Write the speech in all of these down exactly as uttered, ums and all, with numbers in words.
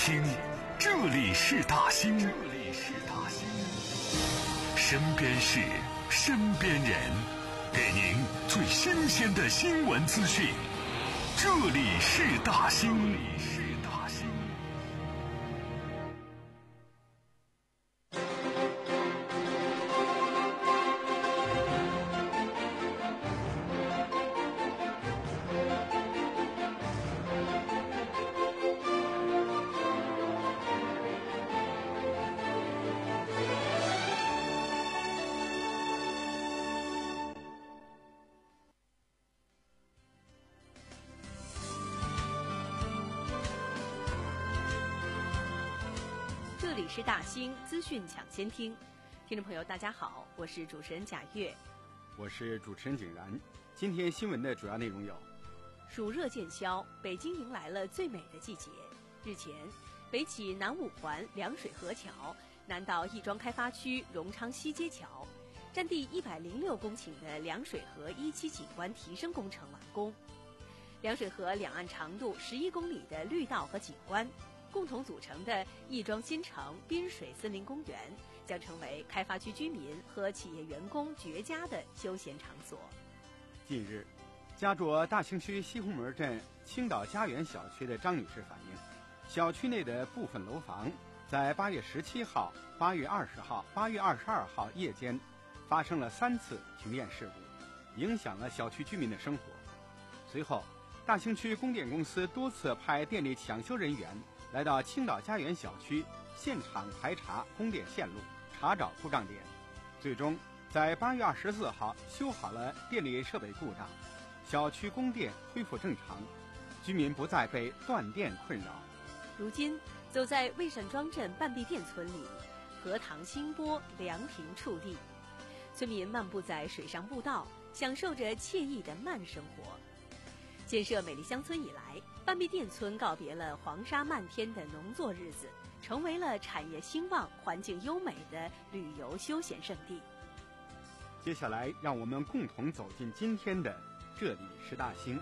听，这里是大兴，这里是大兴，身边事，身边人，给您最新鲜的新闻资讯。这里是大兴，这里是大兴。 这里是大兴资讯抢先听，听众朋友大家好，我是主持人贾月， 我是主持人景然。今天新闻的主要内容有： 暑热渐消，北京迎来了最美的季节。日前，北起南五环凉水河桥，南到亦庄开发区荣昌西街桥，占地一百零六公顷的凉水河一期景观提升工程完工。凉水河两岸长度十一公里的绿道和景观共同组成的亦庄新城滨水森林公园将成为开发区居民和企业员工绝佳的休闲场所。 近日，家住大兴区西红门镇青岛家园小区的张女士反映，小区内的部分楼房在八月十七号、八月二十号、八月二十二号夜间发生了三次停电事故，影响了小区居民的生活。随后，大兴区供电公司多次派电力抢修人员来到青岛家园小区现场排查供电线路，查找故障点，最终在八月二十四号修好了电力设备故障，小区供电恢复正常，居民不再被断电困扰。 如今，走在魏善庄镇半壁店村里，荷塘清波，凉亭触地，村民漫步在水上步道，享受着惬意的慢生活。建设美丽乡村以来，半壁店村告别了黄沙漫天的农作日子，成为了产业兴旺、环境优美的旅游休闲胜地。 接下来，让我们共同走进今天的这里是大兴。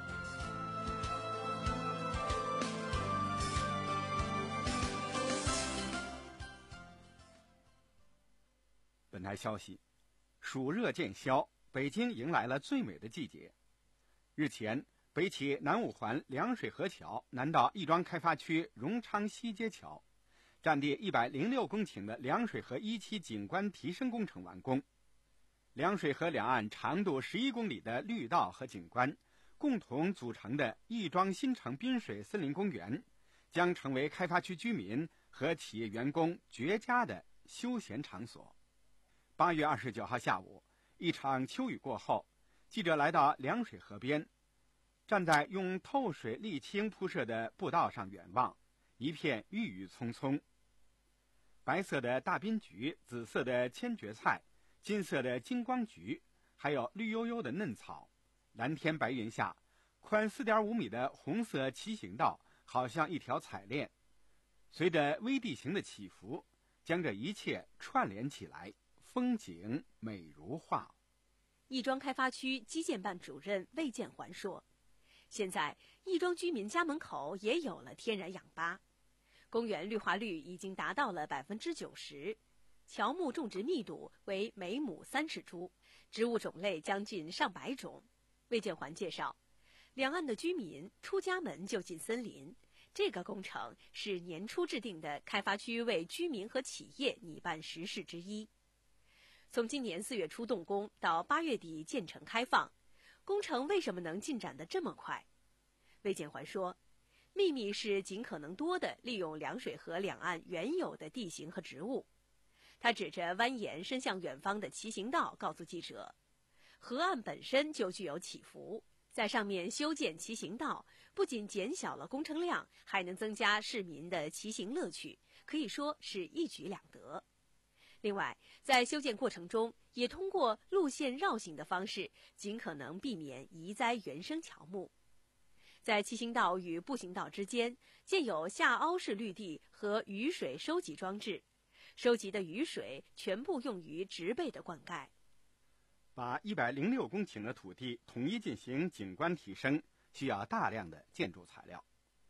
本台消息，暑热渐消，北京迎来了最美的季节。日前，北起南五环凉水河桥，南到亦庄开发区荣昌西街桥，占地一百零六公顷的凉水河一期景观提升工程完工。凉水河两岸长度十一公里的绿道和景观共同组成的亦庄新城滨水森林公园，将成为开发区居民和企业员工绝佳的休闲场所。八月二十九号下午，一场秋雨过后，记者来到凉水河边，站在用透水沥青铺设的步道上远望，一片郁郁葱葱。白色的大滨菊，紫色的千蕨菜，金色的金光菊，还有绿油油的嫩草。蓝天白云下，宽 四点五米的红色骑行道好像一条彩链，随着微地形的起伏，将这一切串联起来，风景美如画。 亦庄开发区基建办主任魏建环说，现在亦庄居民家门口也有了天然氧吧，公园绿化率已经达到了百分之九十，乔木种植密度为每亩三十株，植物种类将近上百种。魏建环介绍，两岸的居民出家门就进森林，这个工程是年初制定的开发区为居民和企业拟办实事之一。从今年四月初动工到八月底建成开放，工程为什么能进展得这么快？魏建环说，秘密是尽可能多地利用凉水河两岸原有的地形和植物。他指着蜿蜒伸向远方的骑行道告诉记者，河岸本身就具有起伏，在上面修建骑行道，不仅减小了工程量，还能增加市民的骑行乐趣，可以说是一举两得。另外，在修建过程中，也通过路线绕行的方式，尽可能避免移栽原生乔木。在骑行道与步行道之间建有下凹式绿地和雨水收集装置，收集的雨水全部用于植被的灌溉。 把一百零六公顷的土地统一进行景观提升，需要大量的建筑材料。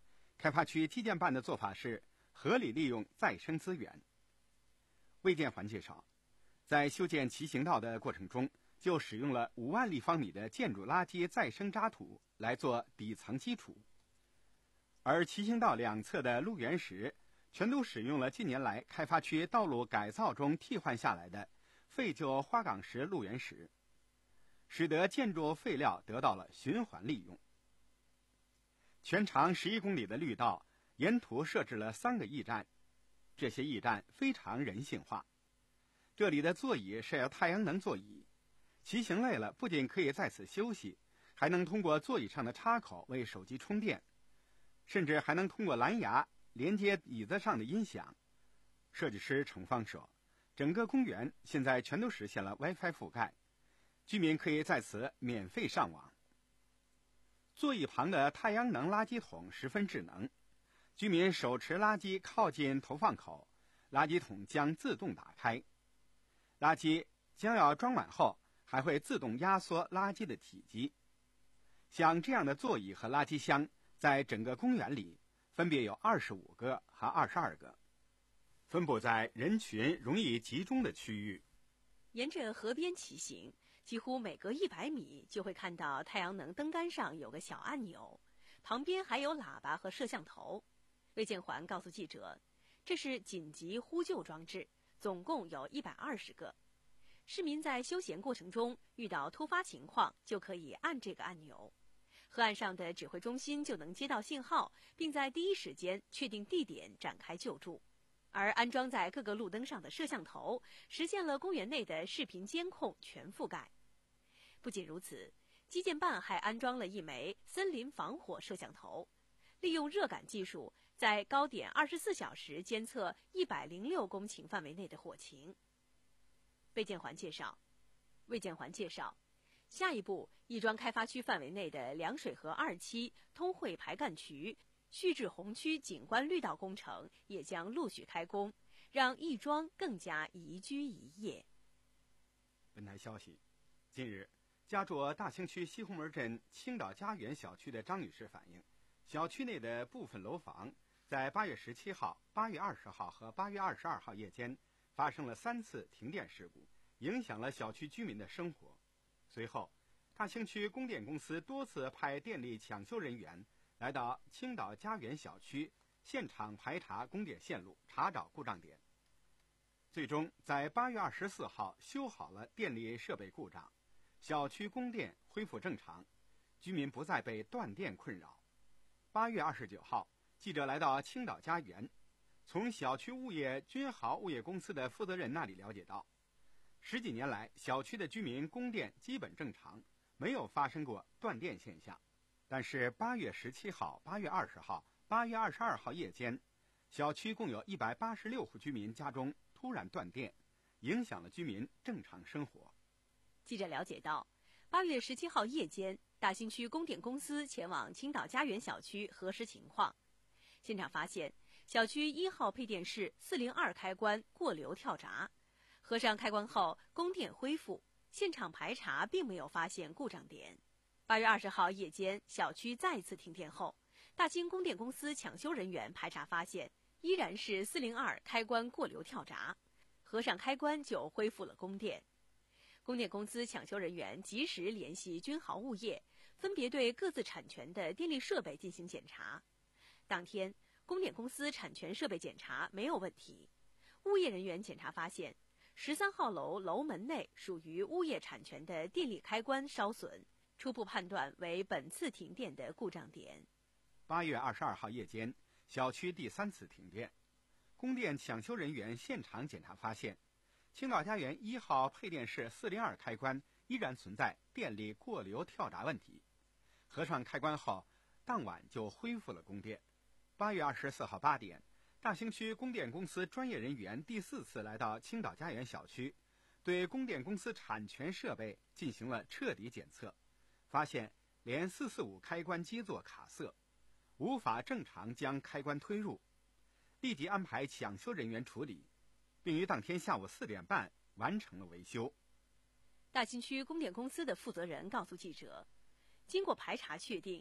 开发区基建办的做法是合理利用再生资源。魏建环介绍，在修建骑行道的过程中，就使用了五万立方米的建筑垃圾再生渣土来做底层基础，而骑行道两侧的路缘石全都使用了近年来开发区道路改造中替换下来的废旧花岗石路缘石，使得建筑废料得到了循环利用。全长十一公里的绿道沿途设置了三个驿站，这些驿站非常人性化。这里的座椅是太阳能座椅，骑行累了不仅可以在此休息，还能通过座椅上的插口为手机充电，甚至还能通过蓝牙连接椅子上的音响。设计师程芳说，整个公园现在全都实现了 WiFi 覆盖，居民可以在此免费上网。座椅旁的太阳能垃圾桶十分智能，居民手持垃圾靠近投放口，垃圾桶将自动打开，垃圾将要装满后还会自动压缩垃圾的体积。像这样的座椅和垃圾箱在整个公园里分别有二十五个和二十二个，分布在人群容易集中的区域。 沿着河边骑行，几乎每隔一百米就会看到太阳能灯杆上有个小按钮，旁边还有喇叭和摄像头。魏建环告诉记者，这是紧急呼救装置，总共有一百二十个。市民在休闲过程中遇到突发情况，就可以按这个按钮，河岸上的指挥中心就能接到信号，并在第一时间确定地点展开救助。而安装在各个路灯上的摄像头实现了公园内的视频监控全覆盖。不仅如此，基建办还安装了一枚森林防火摄像头，利用热感技术在高点二十四小时监测一百零六公顷范围内的火情。魏建环介绍，魏建环介绍，下一步，亦庄开发区范围内的凉水河二期通惠排干渠、旭至红区景观绿道工程也将陆续开工，让亦庄更加宜居宜业。 本台消息，近日，家住大兴区西红门镇青岛家园小区的张女士反映，小区内的部分楼房在八月十七号、八月二十号和八月二十二号夜间发生了三次停电事故，影响了小区居民的生活。随后，大兴区供电公司多次派电力抢修人员来到青岛家园小区现场排查供电线路，查找故障点。最终在八月二十四号修好了电力设备故障，小区供电恢复正常，居民不再被断电困扰。八月二十九号，记者来到青岛家园，从小区物业君豪物业公司的负责人那里了解到，十几年来小区的居民供电基本正常，没有发生过断电现象。但是八月十七号、八月二十号、八月二十二号夜间，小区共有一百八十六户居民家中突然断电，影响了居民正常生活。 记者了解到，八月十七号夜间，大兴区供电公司前往青岛家园小区核实情况，现场发现小区一号配电室四零二开关过流跳闸，合上开关后供电恢复，现场排查并没有发现故障点。八月二十号夜间，小区再次停电后，大兴供电公司抢修人员排查发现，依然是四零二开关过流跳闸，合上开关就恢复了供电。供电公司抢修人员及时联系君豪物业，分别对各自产权的电力设备进行检查。当天，供电公司产权设备检查没有问题，物业人员检查发现，十三号楼楼门内属于物业产权的电力开关烧损，初步判断为本次停电的故障点。 八月二十二号夜间，小区第三次停电，供电抢修人员现场检查发现，青岛家园一号配电室四零二开关依然存在电力过流跳闸问题，合上开关后，当晚就恢复了供电。八月二十四号八点，大兴区供电公司专业人员第四次来到青岛家园小区，对供电公司产权设备进行了彻底检测，发现连四四五开关基座卡色，无法正常将开关推入，立即安排抢修人员处理，并于当天下午四点半完成了维修。 大兴区供电公司的负责人告诉记者，经过排查确定，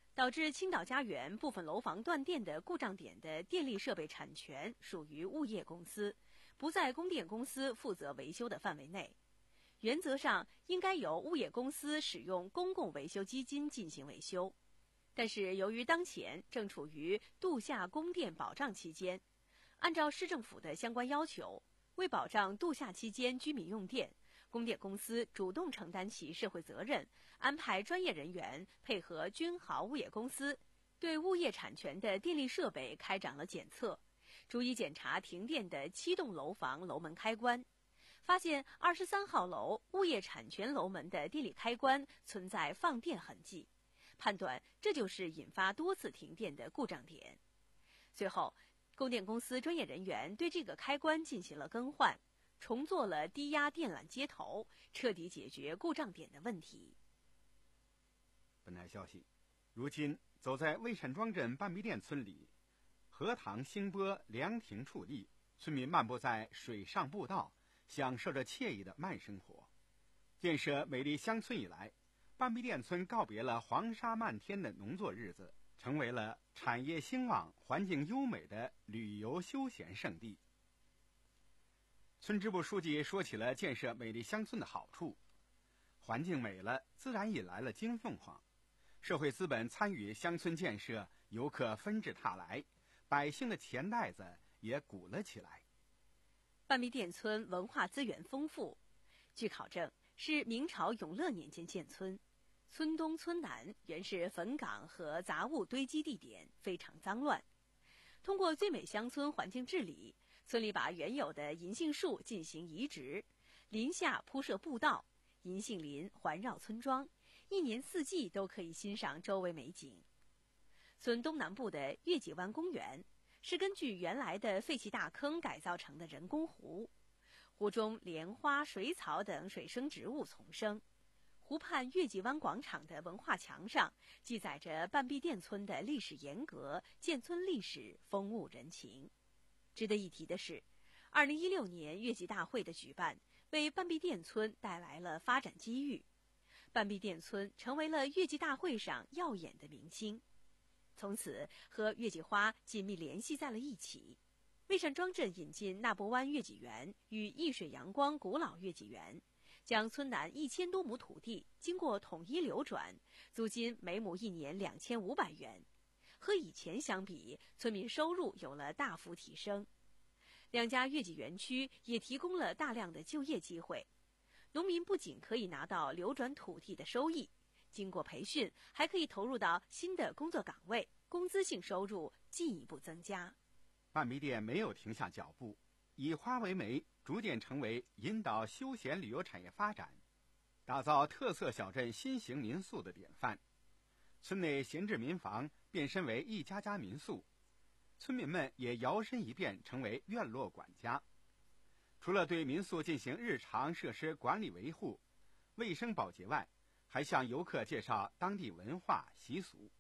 导致青岛家园部分楼房断电的故障点的电力设备产权属于物业公司，不在供电公司负责维修的范围内。原则上应该由物业公司使用公共维修基金进行维修。但是由于当前正处于度夏供电保障期间，按照市政府的相关要求，为保障度夏期间居民用电，供电公司主动承担起社会责任，安排专业人员配合君豪物业公司，对物业产权的电力设备开展了检测，逐一检查停电的七栋楼房楼门开关，发现二十三号楼物业产权楼门的电力开关存在放电痕迹，判断这就是引发多次停电的故障点。随后，供电公司专业人员对这个开关进行了更换，重做了低压电缆接头，彻底解决故障点的问题。 本台消息，如今走在魏山庄镇半壁店村里，荷塘兴波，凉亭矗立，村民漫步在水上步道，享受着惬意的慢生活。建设美丽乡村以来，半壁店村告别了黄沙漫天的农作日子，成为了产业兴旺、环境优美的旅游休闲胜地。村支部书记说起了建设美丽乡村的好处，环境美了，自然引来了金凤凰。社会资本参与乡村建设，游客纷至沓来，百姓的钱袋子也鼓了起来。 半壁店村文化资源丰富，据考证是明朝永乐年间建村，村东村南原是坟岗和杂物堆积地点，非常脏乱。通过最美乡村环境治理，村里把原有的银杏树进行移植，林下铺设步道，银杏林环绕村庄，一年四季都可以欣赏周围美景。村东南部的月季湾公园是根据原来的废弃大坑改造成的人工湖，湖中莲花、水草等水生植物丛生。湖畔月季湾广场的文化墙上记载着半壁店村的历史沿革、建村历史、风物人情。值得一提的是，二零一六年月季大会的举办为半壁店村带来了发展机遇，半壁店村成为了月季大会上耀眼的明星，从此和月季花紧密联系在了一起。魏山庄镇引进纳博湾月季园与易水阳光古老月季园，将村南一千多亩土地经过统一流转，租金每亩一年两千五百元。和以前相比，村民收入有了大幅提升。两家月季园区也提供了大量的就业机会，农民不仅可以拿到流转土地的收益，经过培训还可以投入到新的工作岗位，工资性收入进一步增加。 半壁店没有停下脚步，以花为媒，逐渐成为引导休闲旅游产业发展、打造特色小镇新型民宿的典范。村内闲置民房变身为一家家民宿，村民们也摇身一变成为院落管家。除了对民宿进行日常设施管理维护、卫生保洁外，还向游客介绍当地文化习俗。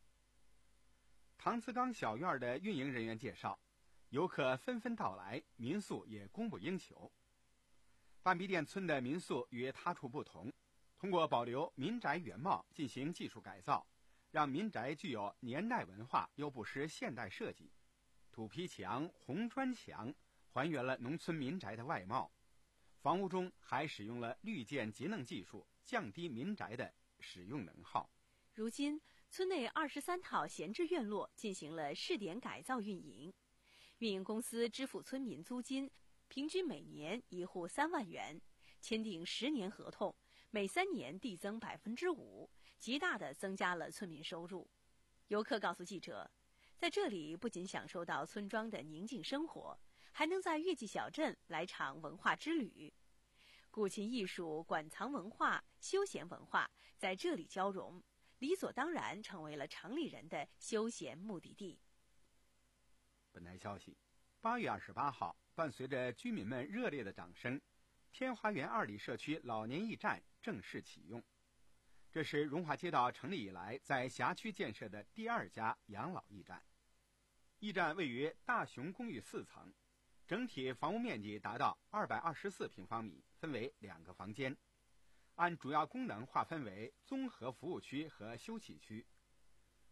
唐祠岗小院的运营人员介绍，游客纷纷到来，民宿也供不应求。半壁店村的民宿与他处不同，通过保留民宅原貌进行技术改造，让民宅具有年代文化又不失现代设计。土坯墙、红砖墙还原了农村民宅的外貌，房屋中还使用了绿建节能技术，降低民宅的使用能耗。 如今，村内二十三套闲置院落进行了试点改造运营，运营公司支付村民租金，平均每年一户三万元，签订十年合同，每三年递增百分之五，极大地增加了村民收入。游客告诉记者，在这里不仅享受到村庄的宁静生活，还能在月季小镇来场文化之旅。古琴艺术、馆藏文化、休闲文化在这里交融，理所当然成为了城里人的休闲目的地。 本台消息，八月二十八号，伴随着居民们热烈的掌声，天华园二里社区老年驿站正式启用。这是荣华街道成立以来在辖区建设的第二家养老驿站。驿站位于大雄公寓四层，整体房屋面积达到二百二十四平方米，分为两个房间，按主要功能划分为综合服务区和休憩区。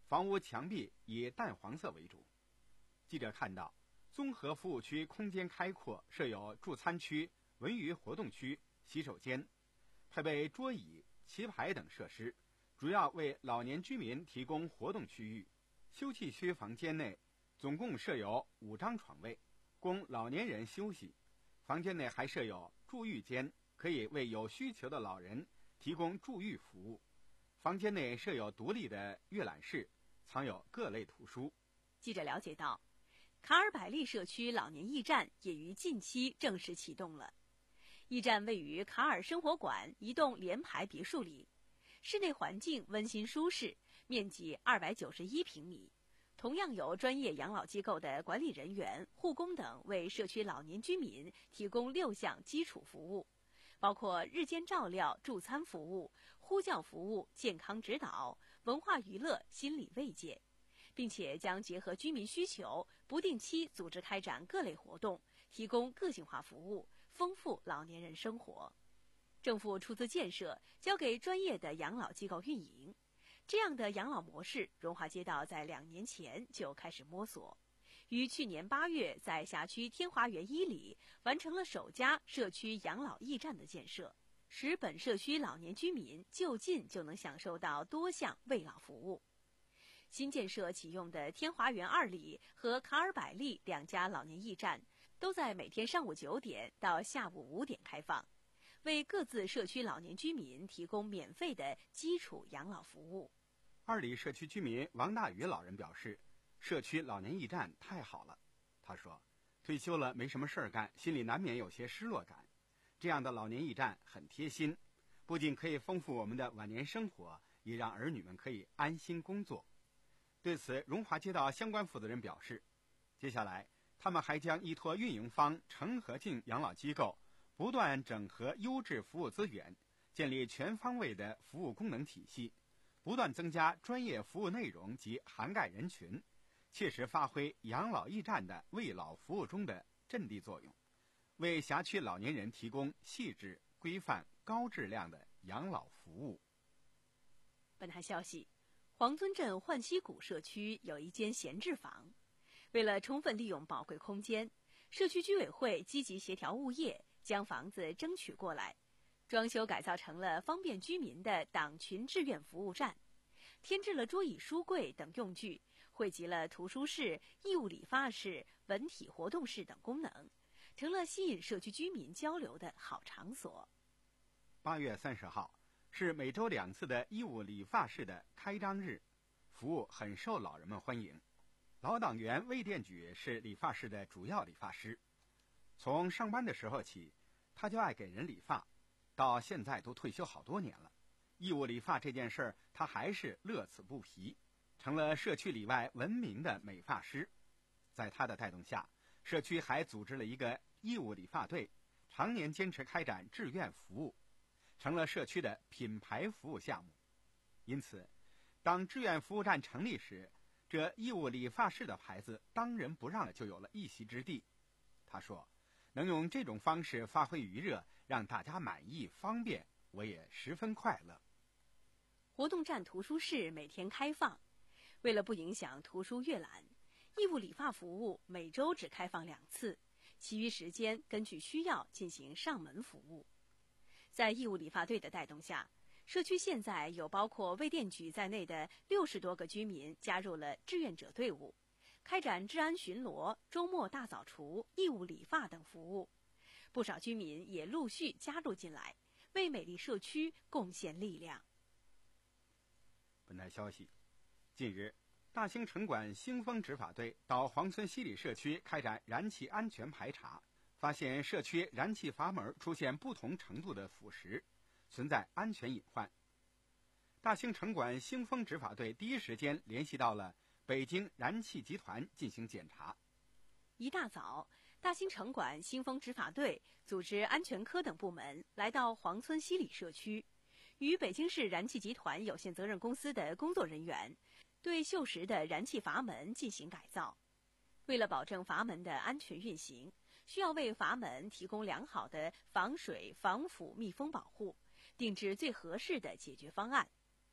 房屋墙壁以淡黄色为主。记者看到，综合服务区空间开阔，设有助餐区、文娱活动区、洗手间，配备桌椅、棋牌等设施，主要为老年居民提供活动区域。休憩区房间内总共设有五张床位，供老年人休息。房间内还设有住浴间，可以为有需求的老人提供住浴服务。房间内设有独立的阅览室，藏有各类图书。 记者了解到，卡尔百利社区老年驿站也于近期正式启动了。驿站位于卡尔生活馆一栋联排别墅里，室内环境温馨舒适，面积二百九十一平米。同样由专业养老机构的管理人员、护工等为社区老年居民提供六项基础服务，包括日间照料、助餐服务、呼叫服务、健康指导、文化娱乐、心理慰藉，并且将结合居民需求，不定期组织开展各类活动，提供个性化服务，丰富老年人生活。政府出资建设，交给专业的养老机构运营。这样的养老模式，荣华街道在两年前就开始摸索，于去年八月在辖区天华园一里完成了首家社区养老驿站的建设，使本社区老年居民就近就能享受到多项慰老服务。新建设启用的天华园二里和卡尔百利两家老年驿站，都在每天上午九点到下午五点开放，为各自社区老年居民提供免费的基础养老服务。 二里社区居民王大宇老人表示，社区老年驿站太好了。他说，退休了没什么事儿干，心里难免有些失落感。这样的老年驿站很贴心，不仅可以丰富我们的晚年生活，也让儿女们可以安心工作。对此，荣华街道相关负责人表示，接下来他们还将依托运营方成和进养老机构，不断整合优质服务资源，建立全方位的服务功能体系，不断增加专业服务内容及涵盖人群，切实发挥养老驿站的慰老服务中的阵地作用，为辖区老年人提供细致、规范、高质量的养老服务。 本台消息，黄村镇焕溪谷社区有一间闲置房，为了充分利用宝贵空间，社区居委会积极协调物业，将房子争取过来，装修改造成了方便居民的党群志愿服务站，添置了桌椅书柜等用具，汇集了图书室、义务理发室、文体活动室等功能，成了吸引社区居民交流的好场所。 八月三十号是每周两次的义务理发室的开张日，服务很受老人们欢迎。老党员魏殿举是理发室的主要理发师，从上班的时候起，他就爱给人理发，到现在都退休好多年了。义务理发这件事儿，他还是乐此不疲，成了社区里外闻名的美发师。在他的带动下，社区还组织了一个义务理发队，常年坚持开展志愿服务，成了社区的品牌服务项目。因此，当志愿服务站成立时，这义务理发室的牌子当仁不让的就有了一席之地。他说，能用这种方式发挥余热，让大家满意方便，我也十分快乐。 活动站图书室每天开放，为了不影响图书阅览，义务理发服务每周只开放两次，其余时间根据需要进行上门服务。在义务理发队的带动下，社区现在有包括魏殿举在内的六十多个居民加入了志愿者队伍，开展治安巡逻、周末大扫除、义务理发等服务。不少居民也陆续加入进来，为美丽社区贡献力量。 本台消息，近日，大兴城管兴丰执法队到黄村西里社区开展燃气安全排查，发现社区燃气阀门出现不同程度的腐蚀，存在安全隐患。大兴城管兴丰执法队第一时间联系到了北京燃气集团进行检查。 一大早，大兴城管兴丰执法队组织安全科等部门来到黄村西里社区，与北京市燃气集团有限责任公司的工作人员对锈蚀的燃气阀门进行改造。为了保证阀门的安全运行，需要为阀门提供良好的防水、防腐、密封保护，定制最合适的解决方案。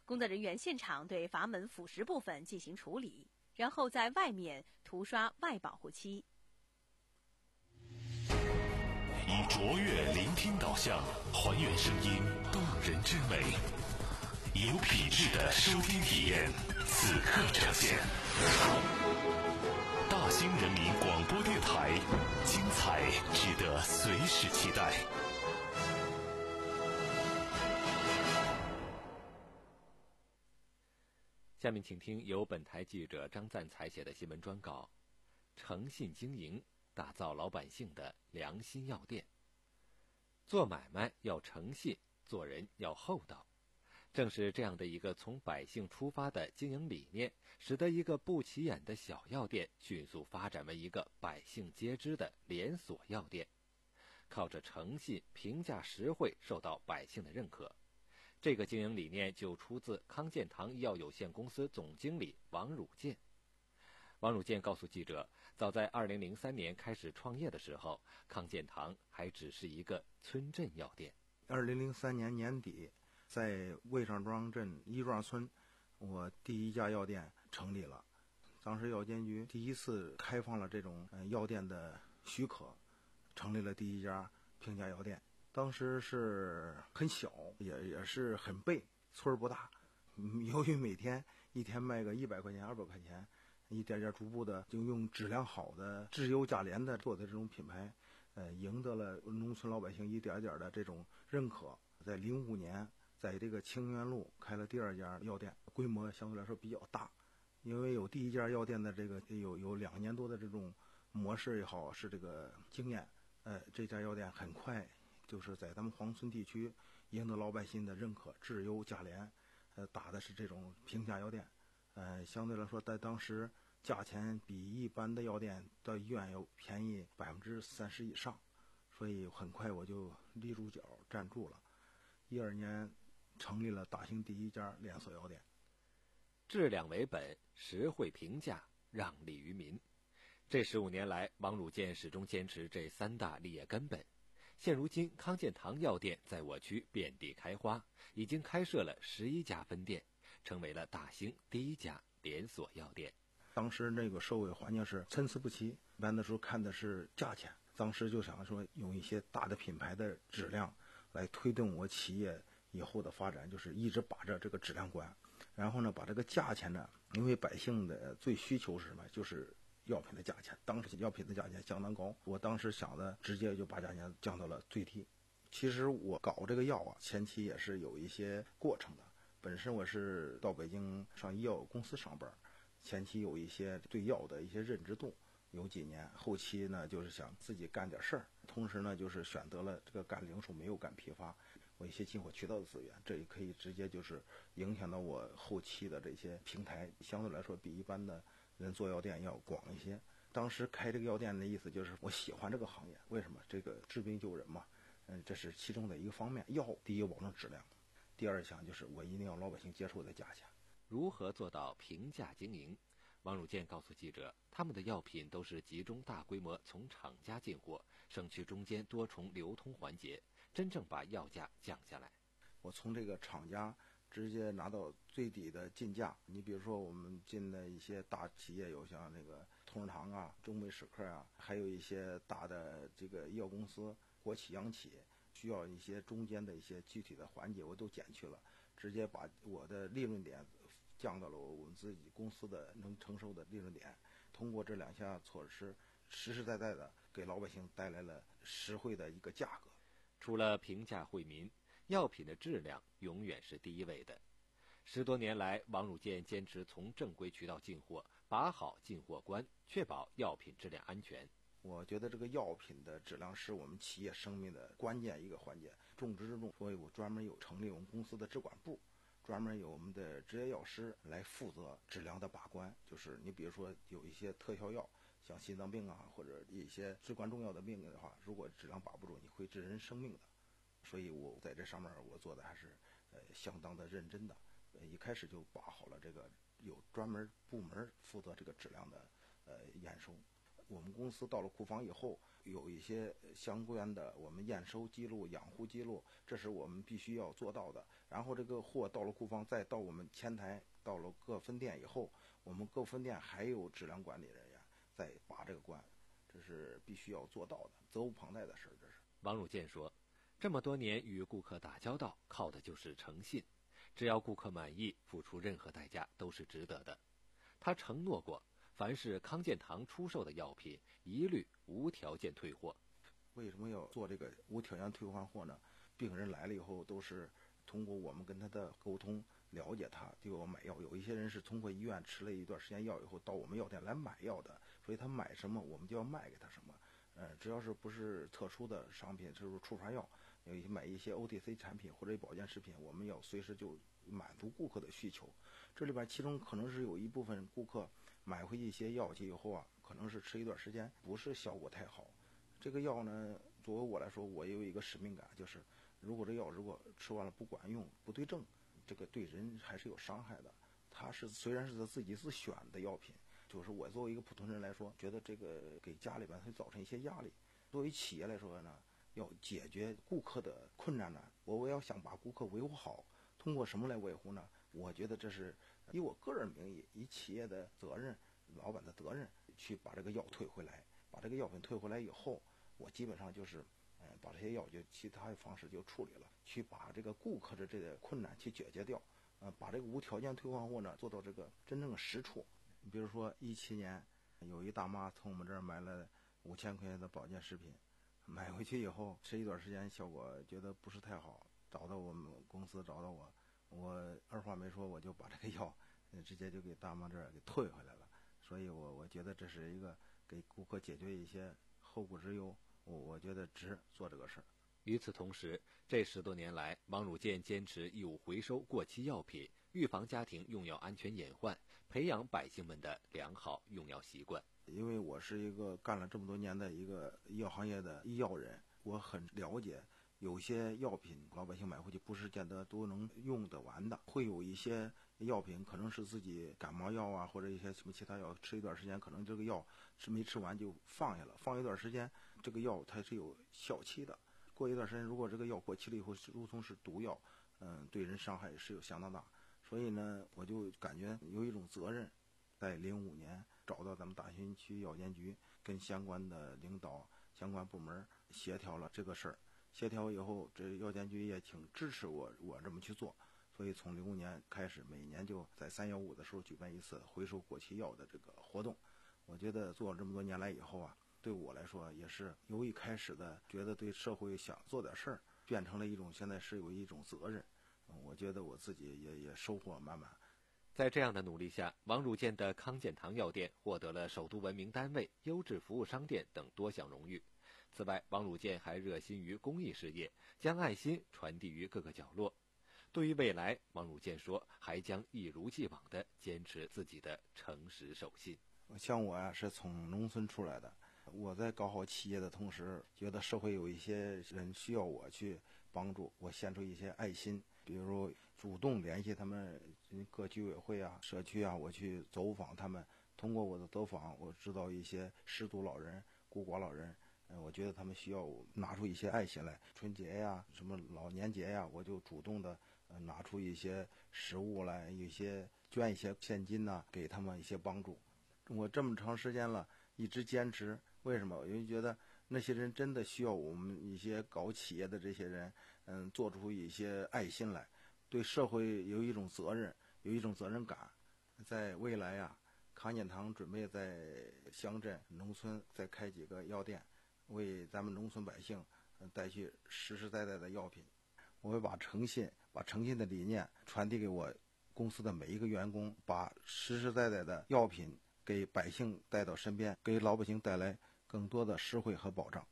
工作人员现场对阀门腐蚀部分进行处理，然后在外面涂刷外保护漆。 以卓越聆听导向，还原声音动人之美，有品质的收听体验，此刻呈现。大兴人民广播电台，精彩值得随时期待。 下面请听由本台记者张赞采写的新闻专稿：诚信经营，打造老百姓的良心药店。做买卖要诚信，做人要厚道。正是这样的一个从百姓出发的经营理念，使得一个不起眼的小药店迅速发展为一个百姓皆知的连锁药店。靠着诚信、评价实惠，受到百姓的认可。这个经营理念就出自康健堂医药有限公司总经理王汝健。王汝健告诉记者，早在二零零三年开始创业的时候，康健堂还只是一个村镇药店。 二零零三年年底，在魏上庄镇一庄村，我第一家药店成立了。当时药监局第一次开放了这种药店的许可，成立了第一家平价药店。当时是很小，也也是很背，村儿不大。由于每天一天卖个一百块钱、二百块钱，一点点逐步的就用质量好的质优价廉的做的这种品牌，呃，赢得了农村老百姓一点点的这种认可。在零五年，在这个清源路开了第二家药店，规模相对来说比较大，因为有第一家药店的这个有有两年多的这种模式也好，是这个经验，呃，这家药店很快就是在咱们黄村地区赢得老百姓的认可，质优价廉，呃，打的是这种平价药店，呃，相对来说在当时价钱比一般的药店到医院要便宜百分之三十以上，所以很快我就立住脚站住了。一二年成立了大兴第一家连锁药店。 质量为本，实惠平价，让利于民。这十五年来，王汝健始终坚持这三大立业根本。现如今，康健堂药店在我区遍地开花，已经开设了十一家分店，成为了大兴第一家连锁药店。 当时那个社会环境是参差不齐，一般的时候看的是价钱，当时就想说用一些大的品牌的质量来推动我企业以后的发展，就是一直把着这个质量关，然后呢把这个价钱呢，因为百姓的最需求是什么，就是药品的价钱，当时药品的价钱相当高，我当时想的直接就把价钱降到了最低。其实我搞这个药啊，前期也是有一些过程的。本身我是到北京上医药公司上班，前期有一些对药的一些认知度，有几年，后期呢就是想自己干点事儿，同时呢就是选择了这个干零售，没有干批发，我一些进货渠道的资源，这也可以直接就是影响到我后期的这些平台，相对来说比一般的人做药店要广一些。当时开这个药店的意思就是我喜欢这个行业，为什么？这个治病救人嘛，嗯，这是其中的一个方面。药第一保证质量，第二项就是我一定要老百姓接受的价钱。 如何做到平价经营？王汝健告诉记者，他们的药品都是集中大规模从厂家进货，省去中间多重流通环节，真正把药价降下来。 我从这个厂家直接拿到最低的进价。你比如说我们进的一些大企业，有像那个同仁堂啊、中美史克啊，还有一些大的这个医药公司、国企、央企，需要一些中间的一些具体的环节，我都减去了，直接把我的利润点降到了我们自己公司的能承受的利润点。通过这两项措施，实实在在的给老百姓带来了实惠的一个价格。 除了平价惠民，药品的质量永远是第一位的。十多年来，王汝健坚持从正规渠道进货，把好进货关，确保药品质量安全。 我觉得这个药品的质量是我们企业生命的关键一个环节，重中之重。所以我专门有成立我们公司的质管部，专门有我们的执业药师来负责质量的把关。就是你比如说有一些特效药，像心脏病啊，或者一些至关重要的病的话，如果质量把不住，你会致人生命的。所以我在这上面我做的还是呃相当的认真的，呃一开始就把好了这个有专门部门负责这个质量的呃验收。 我们公司到了库房以后，有一些相关的我们验收记录、养护记录，这是我们必须要做到的。然后这个货到了库房，再到我们前台，到了各分店以后，我们各分店还有质量管理人员再把这个关，这是必须要做到的，责无旁贷的事。这是王汝健说，这么多年与顾客打交道，靠的就是诚信，只要顾客满意，付出任何代价都是值得的。他承诺过，凡是康健堂出售的药品，一律无条件退货。 为什么要做这个无条件退换货呢？病人来了以后，都是通过我们跟他的沟通，了解他就要买药。有一些人是通过医院吃了一段时间药以后，到我们药店来买药的，所以他买什么，我们就要卖给他什么。呃，只要是不是特殊的商品，就是处罚药，有一些买一些 O T C 产品或者保健食品，我们要随时就满足顾客的需求。这里边其中可能是有一部分顾客买回一些药剂以后啊，可能是吃一段时间不是效果太好。这个药呢，作为我来说，我也有一个使命感，就是如果这药如果吃完了不管用、不对症，这个对人还是有伤害的。它是虽然是他自己自选的药品，就是我作为一个普通人来说，觉得这个给家里边会造成一些压力。作为企业来说呢，要解决顾客的困难呢，我我要想把顾客维护好，通过什么来维护呢？我觉得这是以我个人名义，以企业的责任、老板的责任去把这个药退回来。把这个药品退回来以后，我基本上就是，呃，把这些药就其他的方式就处理了，去把这个顾客的这个困难去解决掉，呃，把这个无条件退换货呢做到这个真正的实处。你比如说一七年，有一大妈从我们这儿买了五千块钱的保健食品，买回去以后吃一段时间，效果觉得不是太好，找到我们公司找到我，我二话没说我就把这个药，呃，直接就给大妈这儿给退回来了。所以我我觉得这是一个给顾客解决一些后顾之忧，我我觉得值做这个事儿。 与此同时，这十多年来，王汝健坚持义务回收过期药品，预防家庭用药安全隐患，培养百姓们的良好用药习惯。 因为我是一个干了这么多年的一个医药行业的医药人，我很了解有些药品老百姓买回去不是见得都能用得完的，会有一些药品可能是自己感冒药啊，或者一些什么其他药，吃一段时间可能这个药是没吃完就放下了，放一段时间这个药它是有效期的，过一段时间如果这个药过期了以后，如同是毒药，嗯，对人伤害是有相当大。所以呢，我就感觉有一种责任，在零五年找到咱们大兴区药监局，跟相关的领导、相关部门协调了这个事儿。协调以后，这药监局也挺支持我，我这么去做。所以从零五年开始，每年就在三幺五的时候举办一次回收过期药的这个活动。我觉得做了这么多年来以后啊，对我来说也是由一开始的觉得对社会想做点事儿，变成了一种现在是有一种责任。我觉得我自己也也收获满满。 在这样的努力下，王汝健的康健堂药店获得了首都文明单位、优质服务商店等多项荣誉。此外，王汝健还热心于公益事业，将爱心传递于各个角落。对于未来，王汝健说，还将一如既往地坚持自己的诚实守信。 像我呀、啊，是从农村出来的，我在搞好企业的同时，觉得社会有一些人需要我去帮助，我献出一些爱心，比如主动联系他们各居委会啊、社区啊，我去走访他们。通过我的走访，我知道一些失独老人、孤寡老人，嗯，我觉得他们需要拿出一些爱心来。春节呀、什么老年节呀，我就主动的呃拿出一些食物来，一些捐一些现金呐、啊，给他们一些帮助。我这么长时间了，一直坚持，为什么？因为觉得那些人真的需要我们一些搞企业的这些人，嗯，做出一些爱心来，对社会有一种责任，有一种责任感。在未来呀、啊，康健堂准备在乡镇、农村再开几个药店，为咱们农村百姓带去实实在在的药品。我会把诚信、把诚信的理念传递给我公司的每一个员工，把实实在在的药品给百姓带到身边，给老百姓带来更多的实惠和保障。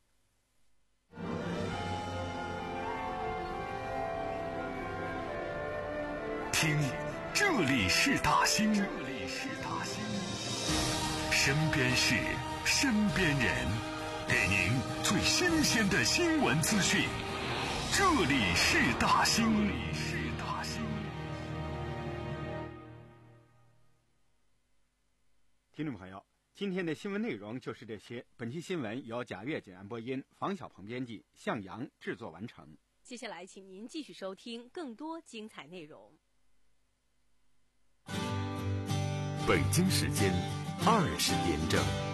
听，这里是大兴，这里是大兴，身边事，身边人，给您最新鲜的新闻资讯。这里是大兴，这里是大兴。 听众朋友， 今天的新闻内容就是这些。本期新闻由贾月简安播音，房小鹏编辑，向阳制作完成。 接下来，请您继续收听更多精彩内容。 北京时间二十点整。